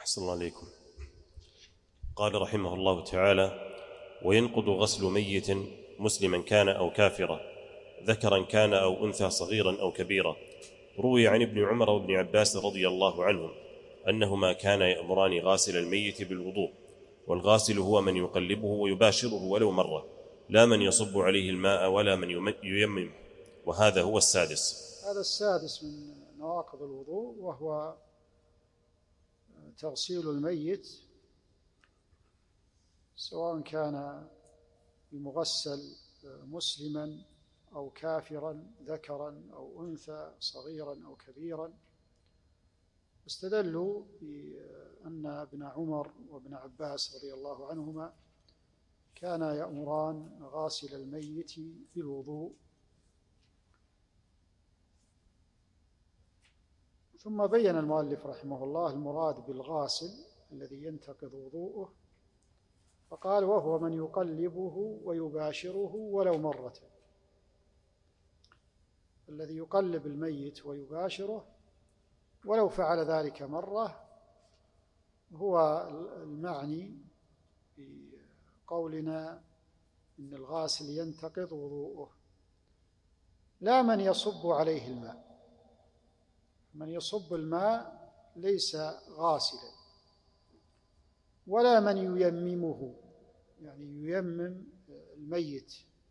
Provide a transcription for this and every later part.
أحسن الله عليكم. قال رحمه الله تعالى: وينقض غسل ميت مسلما كان أو كافرا، ذكرا كان أو أنثى، صغيرا أو كبيرا. روي عن ابن عمر وابن عباس رضي الله عنهم أنهما كانا يأمران غاسل الميت بالوضوء، والغاسل هو من يقلبه ويباشره ولو مرة، لا من يصب عليه الماء ولا من ييممه. وهذا هو السادس. هذا السادس من نواقض الوضوء، وهو تغسيل الميت، سواء كان المغسل مسلما أو كافرا، ذكرا أو أنثى، صغيرا أو كبيرا. استدلوا بأن ابن عمر وابن عباس رضي الله عنهما كانا يأمران غاسل الميت بالوضوء. ثم بين المؤلف رحمه الله المراد بالغاسل الذي ينتقض وضوءه، فقال: وهو من يقلبه ويباشره ولو مرة. الذي يقلب الميت ويباشره ولو فعل ذلك مرة هو المعني بقولنا إن الغاسل ينتقض وضوءه، لا من يصب عليه الماء. من يصب الماء ليس غاسلا، ولا من ييممه، يعني ييمم الميت،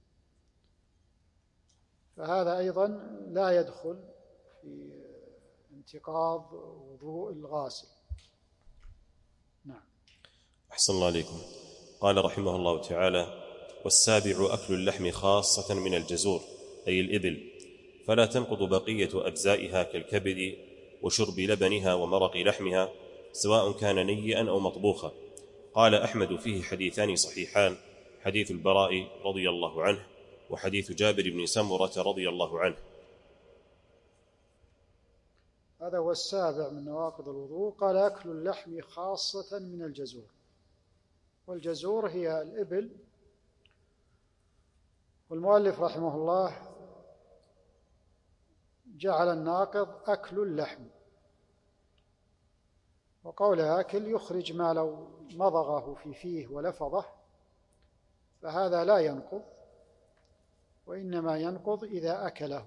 فهذا أيضا لا يدخل في انتقاض وضوء الغاسل. نعم. أحسن الله عليكم. قال رحمه الله تعالى: والسابع أكل اللحم خاصة من الجزور أي الإبل، فلا تنقض بقية أجزائها كالكبد وشرب لبنها ومرق لحمها، سواء كان نيئا أو مطبوخا. قال أحمد: فيه حديثان صحيحان، حديث البراء رضي الله عنه وحديث جابر بن سمرة رضي الله عنه. هذا هو السابع من نواقض الوضوء. قال: أكل اللحم خاصة من الجزور. والجزور هي الإبل. والمؤلف رحمه الله جعل الناقض أكل اللحم، وقول آكل يخرج ما لو مضغه في فيه ولفظه، فهذا لا ينقض، وإنما ينقض إذا أكله.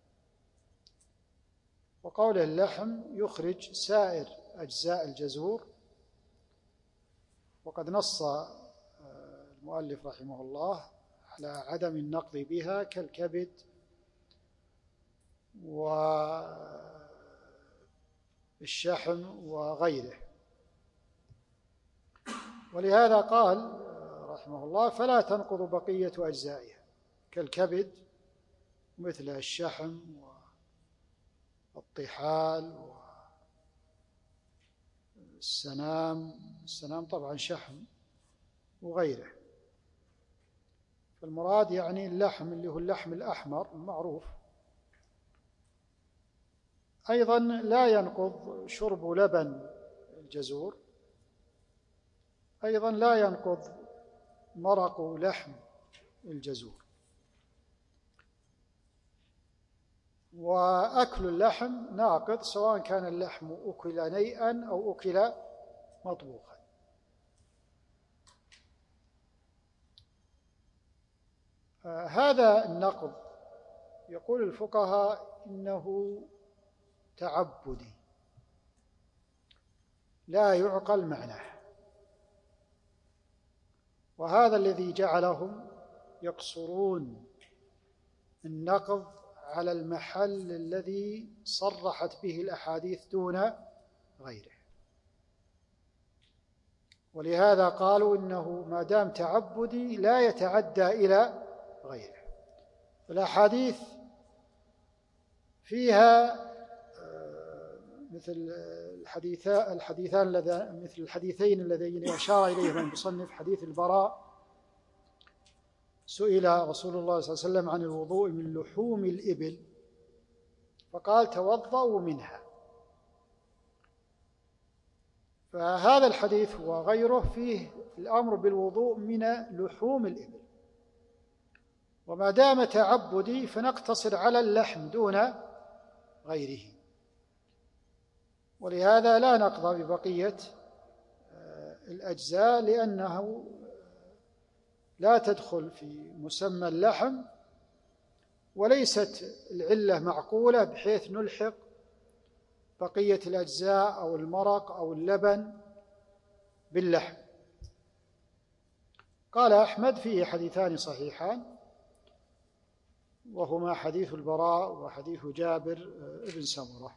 وقول اللحم يخرج سائر أجزاء الجزور، وقد نص المؤلف رحمه الله على عدم النقض بها كالكبد والشحم وغيره. ولهذا قال رحمه الله: فلا تنقض بقية أجزائها كالكبد مثل الشحم والطحال والسنام طبعا شحم وغيره. فالمراد يعني اللحم اللي هو اللحم الأحمر المعروف. أيضا لا ينقض شرب لبن الجزور، أيضا لا ينقض مرق لحم الجزور. وأكل اللحم ناقض سواء كان اللحم أكل نيئا أو أكل مطبوخا. هذا النقض يقول الفقهاء إنه تعبدي لا يعقل معناه، وهذا الذي جعلهم يقصرون النقض على المحل الذي صرحت به الأحاديث دون غيره. ولهذا قالوا إنه ما دام تعبدي لا يتعدى إلى غيره. الأحاديث فيها مثل الحديثين اللذين أشار إليهما المصنف، حديث البراء: سئل رسول الله صلى الله عليه وسلم عن الوضوء من لحوم الإبل فقال: توضأوا منها. فهذا الحديث وغيره فيه الأمر بالوضوء من لحوم الإبل، وما دام تعبدي فنقتصر على اللحم دون غيره. ولهذا لا نقضى ببقية الأجزاء لأنه لا تدخل في مسمى اللحم، وليست العلة معقولة بحيث نلحق بقية الأجزاء أو المرق أو اللبن باللحم. قال أحمد فيه حديثان صحيحان، وهما حديث البراء وحديث جابر بن سمرة.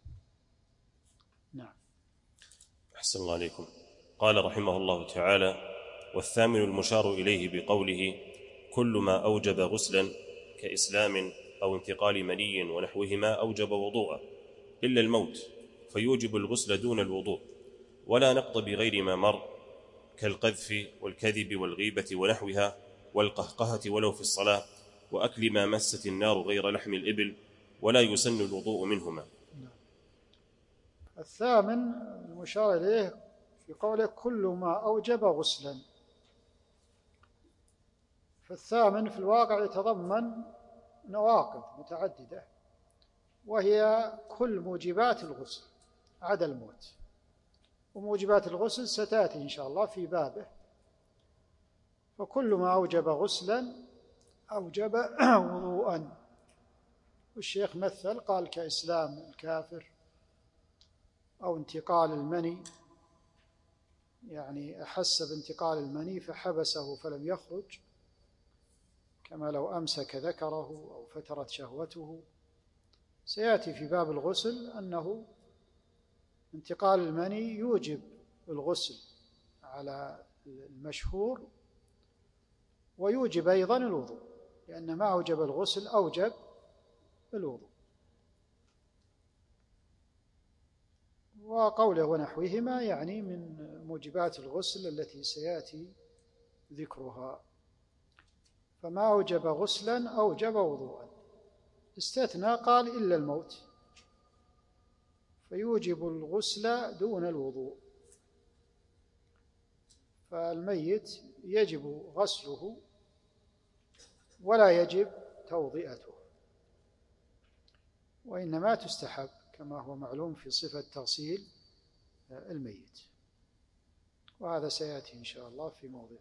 نعم. أحسن الله عليكم. قال رحمه الله تعالى: والثامن المشار إليه بقوله كل ما أوجب غسلا كإسلام أو انتقال مني ونحوهما أوجب وضوءا إلا الموت، فيوجب الغسل دون الوضوء، ولا نقض بغير ما مر كالقذف والكذب والغيبة ونحوها والقهقهة ولو في الصلاة، وأكل ما مست النار غير لحم الإبل، ولا يسن الوضوء منهما. الثامن المشار إليه في قوله كل ما أوجب غسلا، فالثامن في الواقع يتضمن نواقض متعددة، وهي كل موجبات الغسل عدا الموت، وموجبات الغسل ستأتي إن شاء الله في بابه. فكل ما أوجب غسلا أوجب وضوءا، والشيخ مثل قال كإسلام الكافر أو انتقال المني، يعني أحس بانتقال المني فحبسه فلم يخرج، كما لو أمسك ذكره أو فترت شهوته. سيأتي في باب الغسل أنه انتقال المني يوجب الغسل على المشهور، ويوجب أيضا الوضوء، لأن ما أوجب الغسل أوجب الوضوء. وقوله ونحوهما يعني من موجبات الغسل التي سيأتي ذكرها. فما أوجب غسلا أوجب وضوءا، استثنى قال إلا الموت، فيوجب الغسل دون الوضوء. فالميت يجب غسله ولا يجب توضئته، وإنما تستحب كما هو معلوم في صفة تغسيل الميت، وهذا سيأتي إن شاء الله في موضعه.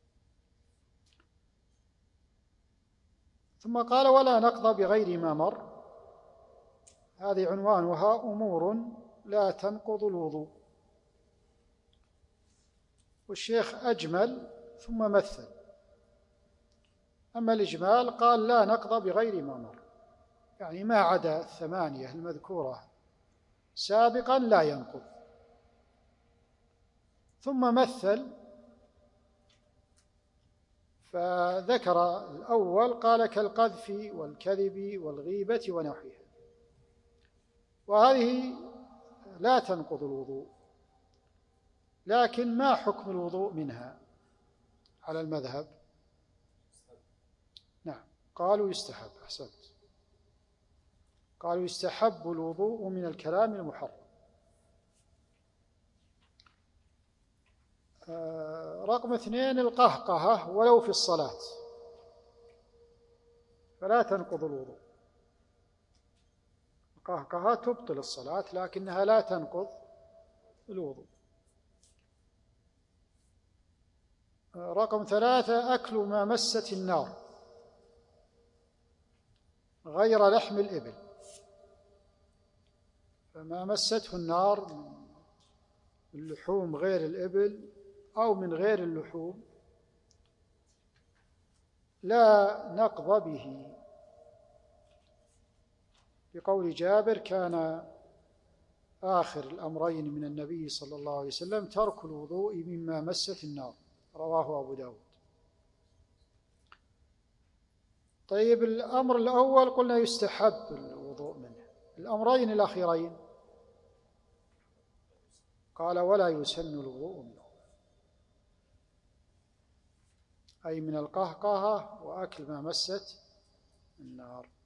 ثم قال ولا نقض بغير ما مر، هذه عنوانها أمور لا تنقض الوضوء. والشيخ أجمل ثم مثل. أما الإجمال قال لا نقض بغير ما مر، يعني ما عدا الثمانية المذكورة سابقا لا ينقض. ثم مثل فذكر الأول قال كالقذف والكذب والغيبة ونحوها، وهذه لا تنقض الوضوء، لكن ما حكم الوضوء منها على المذهب؟ نعم، قالوا يستحب. أحسنت، قالوا يستحب الوضوء من الكلام المحرم. رقم 2 القهقهة ولو في الصلاة، فلا تنقض الوضوء. القهقهة تبطل الصلاة لكنها لا تنقض الوضوء. رقم 3 أكل ما مست النار غير لحم الإبل، فما مسته النار من اللحوم غير الإبل أو من غير اللحوم لا نقض به، بقول جابر كان آخر الأمرين من النبي صلى الله عليه وسلم ترك الوضوء مما مست النار، رواه أبو داود. طيب الأمر الأول قلنا يستحب الوضوء منه، الأمرين الأخيرين قال ولا يسن الوضوء منه، أي من القهقهة وأكل ما مست النار.